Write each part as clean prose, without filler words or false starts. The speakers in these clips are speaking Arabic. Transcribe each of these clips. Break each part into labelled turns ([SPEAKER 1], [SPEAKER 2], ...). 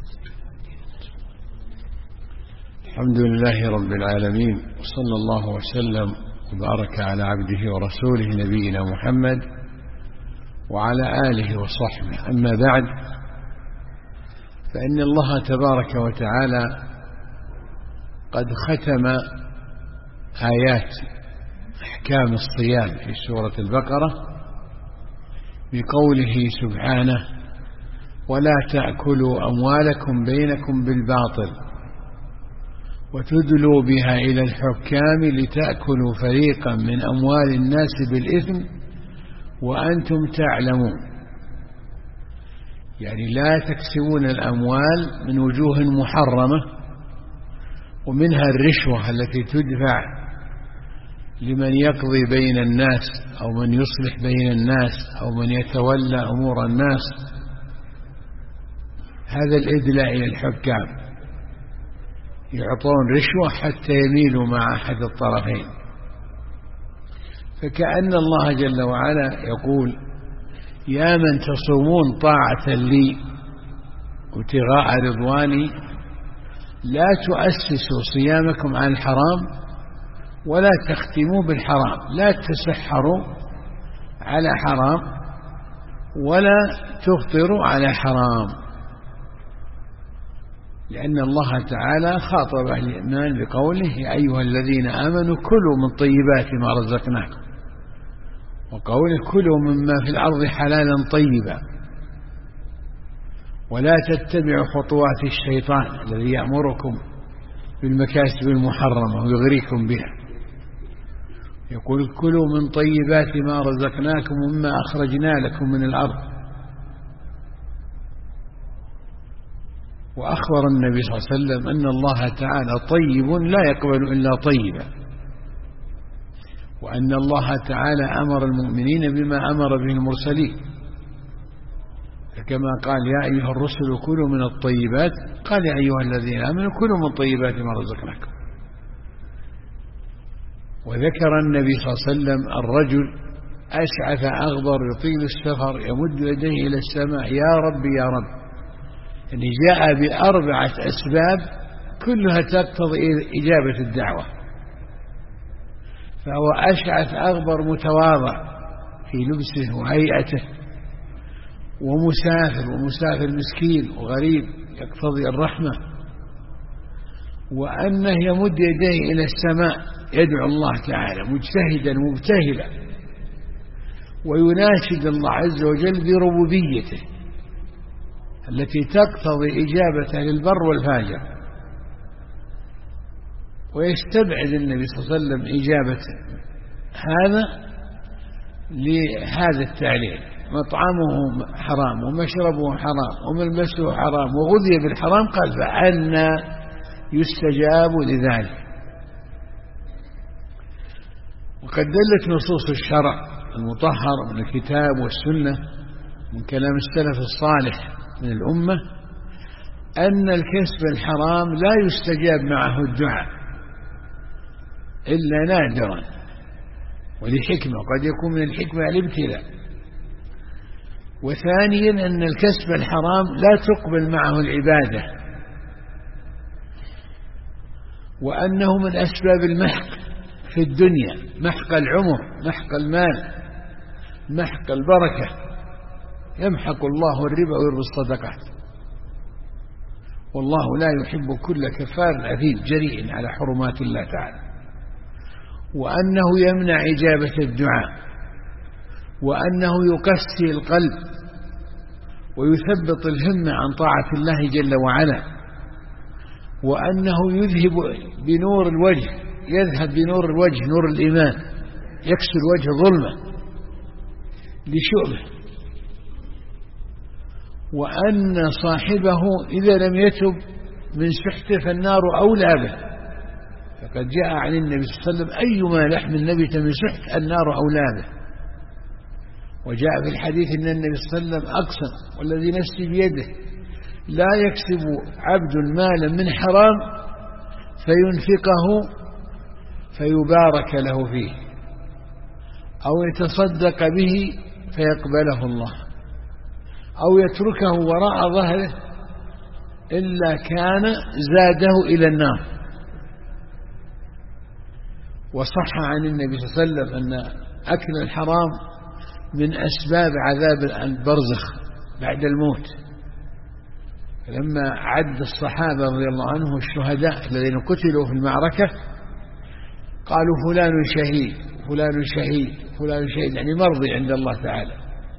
[SPEAKER 1] الحمد لله رب العالمين، وصلى الله وسلم وبارك على عبده ورسوله نبينا محمد وعلى آله وصحبه. أما بعد، فإن الله تبارك وتعالى قد ختم آيات أحكام الصيام في سورة البقرة بقوله سبحانه: ولا تأكلوا أموالكم بينكم بالباطل وتدلوا بها إلى الحكام لتأكلوا فريقا من أموال الناس بالإثم وأنتم تعلمون. يعني لا تكسبون الأموال من وجوه محرمة، ومنها الرشوة التي تدفع لمن يقضي بين الناس أو من يصلح بين الناس أو من يتولى أمور الناس، هذا الإدلاء إلى الحكام، يعطون رشوة حتى يميلوا مع أحد الطرفين. فكأن الله جل وعلا يقول: يا من تصومون طاعة لي وابتغاء رضواني، لا تؤسسوا صيامكم على الحرام ولا تختموا بالحرام، لا تسحروا على حرام ولا تفطروا على حرام. لأن الله تعالى خاطب أهل الإيمان بقوله: يا أيها الذين آمنوا كلوا من طيبات ما رزقناكم، وقوله: كلوا مما في الأرض حلالا طيبا، ولا تتبعوا خطوات الشيطان الذي يأمركم بالمكاسب المحرمة ويغريكم بها. يقول: كلوا من طيبات ما رزقناكم ومما أخرجنا لكم من الأرض. وأخبر النبي صلى الله عليه وسلم أن الله تعالى طيب لا يقبل إلا طيبا، وأن الله تعالى أمر المؤمنين بما أمر به المرسلين، فكما قال: يا أيها الرسل كلوا من الطيبات، قال: يا أيها الذين آمنوا كلوا من طيبات ما رزقناكم. وذكر النبي صلى الله عليه وسلم الرجل أشعث أغبر يطيل السفر يمد يديه إلى السماء: يا رب يا رب. يعني جاء بأربعة أسباب كلها تقتضي إجابة الدعوة، فهو أشعث أغبر متواضع في لبسه وهيئته، ومسافر مسكين وغريب يقتضي الرحمة، وأنه يمد يديه إلى السماء يدعو الله تعالى مجتهدا مبتهلا، ويناشد الله عز وجل بربوبيته التي تقتضي إجابته للبر والفاجر. ويستبعد النبي صلى الله عليه وسلم إجابة هذا لهذا التعليل: مطعمه حرام ومشربه حرام وملبسه حرام وغذي بالحرام، قال: فأنى يستجاب لذلك. وقد دلت نصوص الشرع المطهر من الكتاب والسنة من كلام السلف الصالح من الأمة أن الكسب الحرام لا يستجاب معه الدعاء إلا نادرا ولحكمة، قد يكون من الحكمة الابتلاء. وثانيا أن الكسب الحرام لا تقبل معه العبادة، وأنه من أسباب المحق في الدنيا، محق العمر، محق المال، محق البركة. يمحق الله الربا ويربي الصدقات، والله لا يحب كل كفار أثيم جريء على حرمات الله تعالى. وأنه يمنع إجابة الدعاء، وأنه يقسي القلب ويثبط الهمة عن طاعة الله جل وعلا، وأنه يذهب بنور الوجه، يذهب بنور الوجه نور الإيمان، يكسر الوجه ظلمة لشؤمه، وأن صاحبه إذا لم يتب من سحته فالنار أولى به. فقد جاء عن النبي صلى الله عليه وسلم: أيما لحم نبت من سحت النار أولى به. وجاء في الحديث أن النبي صلى الله عليه وسلم أقسم: والذي نفسي بيده لا يكسب عبد مالا من حرام فينفقه فيبارك له فيه، أو يتصدق به فيقبله الله، أو يتركه وراء ظهره إلا كان زاده إلى النار. وصح عن النبي صلى الله عليه وسلم أن أكل الحرام من أسباب عذاب البرزخ بعد الموت. لما عد الصحابة رضي الله عنهم الشهداء الذين قتلوا في المعركة قالوا فلان شهيد فلان شهيد فلان شهيد، يعني مرضي عند الله تعالى.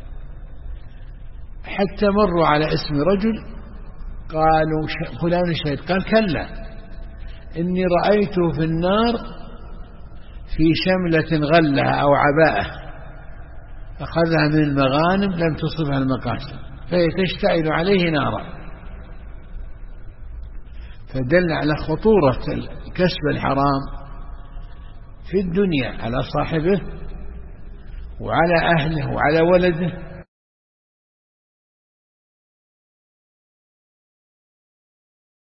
[SPEAKER 1] حتى مروا على اسم رجل قالوا فلان شهيد، قال كلا إني رأيته في النار في شملة غلها أو عباءة أخذها من المغانم لم تصبها المقاسم فهي تشتعل عليه نارا. فدل على خطورة كسب الحرام في الدنيا على صاحبه وعلى أهله وعلى ولده